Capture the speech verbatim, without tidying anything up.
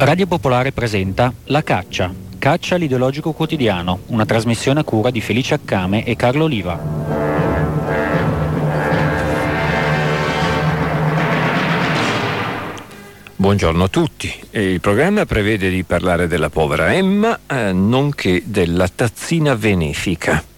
Radio Popolare presenta La Caccia, Caccia l'ideologico quotidiano, una trasmissione a cura di Felice Accame e Carlo Oliva. Buongiorno a tutti. Il programma prevede di parlare della povera Emma, eh, nonché della tazzina benefica.